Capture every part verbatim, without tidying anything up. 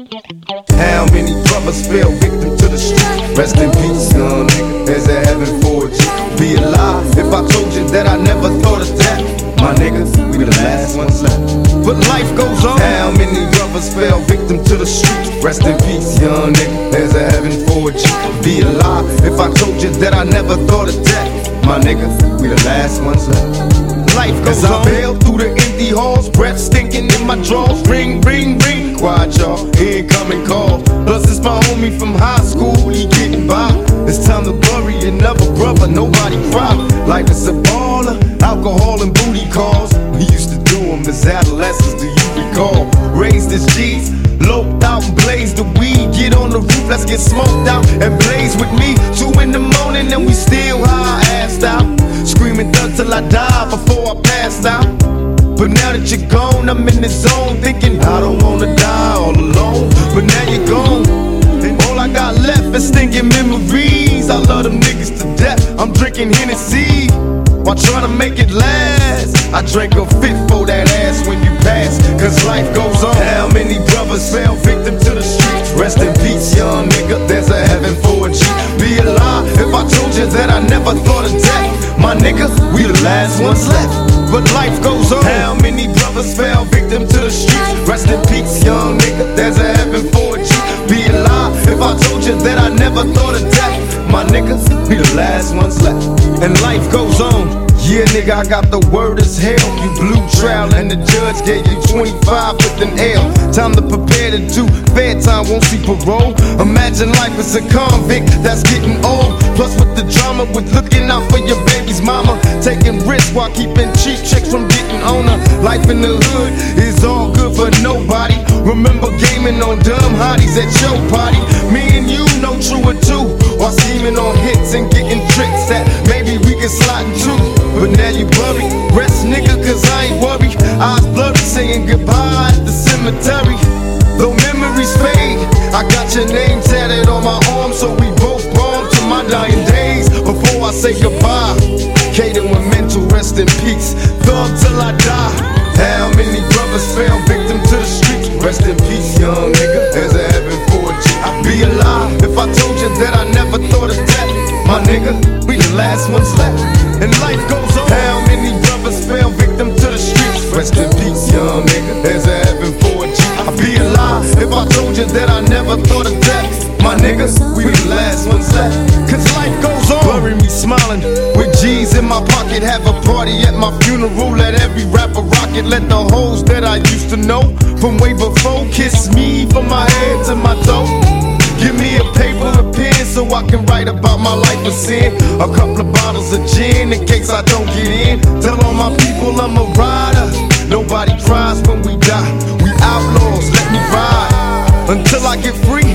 How many brothers fell victim to the street? Rest in peace, young nigga. There's a heaven for you. Be alive if I told you that I never thought of that. My niggas, we the last ones left. But life goes on. How many brothers fell victim to the street? Rest in peace, young nigga. There's a heaven for you. Be alive if I told you that I never thought of that. My niggas, we the last ones left. Life goes on. As I bail through the empty halls, breath stinking in my drawers. Ring, ring, ring. Quiet, y'all. Incoming call. Plus it's my homie from high school. He getting by. It's time to bury another brother. Nobody cry. Life is a baller. Alcohol and booty calls. We used to do them as adolescents. Do you recall? Raised as G's. Loped out and blazed the weed. Get on the roof, let's get smoked out and blaze with me. Two in the morning and we still high, assed out. Screaming thug till I die before I passed out. But now that you're gone, I'm in the zone thinking I don't wanna die all alone. But now you're gone, and all I got left is stinking memories. I love them niggas to death. I'm drinking Hennessy while trying to make it last. I drank a fit for that ass when you pass, cause life goes on. How many brothers fell victim to the streets? Rest in peace, young nigga. There's a heaven for a G. Be alive if I told you that I never thought of death. My nigga, we the last ones left. But life goes on. How many brothers fell victim to the streets? Rest in peace, young nigga. There's a heaven for a G. Be alive if I told you that I never thought of death. My niggas, we the last ones left. And life goes on. Yeah, nigga, I got the word as hell. You blew trial and the judge gave you twenty-five with an L. Time to prepare to do fair time, won't see parole. Imagine life as a convict that's getting old. Plus with the drama, with looking out for your baby's mama. Taking risks while keeping cheap chicks from getting on her. Life in the hood is all good for nobody. Remember gaming on dumb hotties at your party. Me and you know true or two. While scheming on hits and getting tricks that maybe we can slide into. But now you worry, rest nigga, cause I ain't worried. Eyes blurry, saying goodbye at the cemetery. Though memories fade, I got your name tatted on my arm, so we both born to my dying days. Before I say goodbye, Kaden with mental rest in peace. Thug till I die. How many brothers fell victim to the streets? Rest in peace, young nigga. There's a heaven for a G. I'd be alive if I told you that I never thought of death. My nigga, we the last ones left. And life goes on. How many brothers fell victim to the streets? Rest in peace, young nigga. There's a heaven for a G. I'd be alive if I told you that I never thought of death. My niggas, we the last ones left. Cause life goes on. Bury me smiling with G's in my pocket. Have a party at my funeral. Let every rapper rock it. Let the hoes that I used to know from way before kiss me from my head to my toe. Give me a paper, a pen, so I can write about my life of sin. A couple of bottles of gin in case I don't get in. Tell all my people I'm a rider. Nobody cries when we die. We outlaws, let me ride until I get free.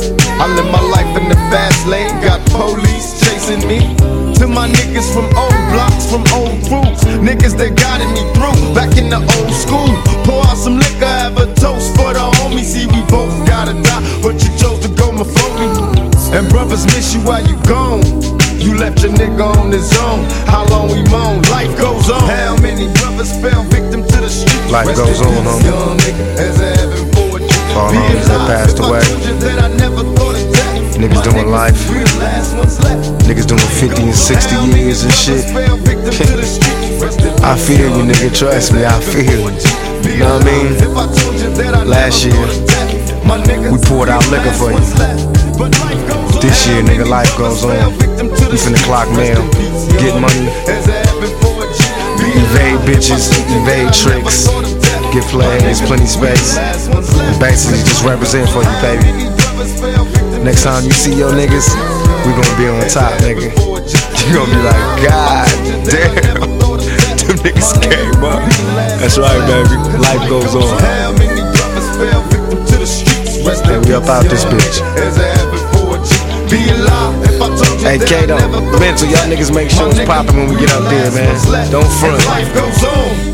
I live my life in the fast lane. Got police chasing me. To my niggas from old blocks, from old crews. Niggas that guided me through back in the old school. Pour out some liquor, have a toast for the homies. See, we both gotta die, but you chose to go before me. And brothers miss you while you gone. You left your nigga on his own. How long we moan? Life goes on. How many brothers fell victim to the streets? Life Rest goes on, homie. Young nigga, as a heaven for a G. All homies that passed away. Niggas doing life. Niggas doing fifty and sixty years and shit. I feel you, nigga. Trust me, I feel you. You know what I mean? Last year, we poured out liquor for you. This year, nigga, life goes on. We finna clock mail, get money, evade bitches, evade tricks, get flags, plenty space, and basically just represent for you, baby. Next time you see your niggas, we gonna be on top, nigga. You gonna be like, God damn, them niggas came up. That's right, baby. Life goes on. And we up out this bitch. Hey, Kato, Mental, y'all niggas make sure it's poppin' when we get up there, man. Don't front.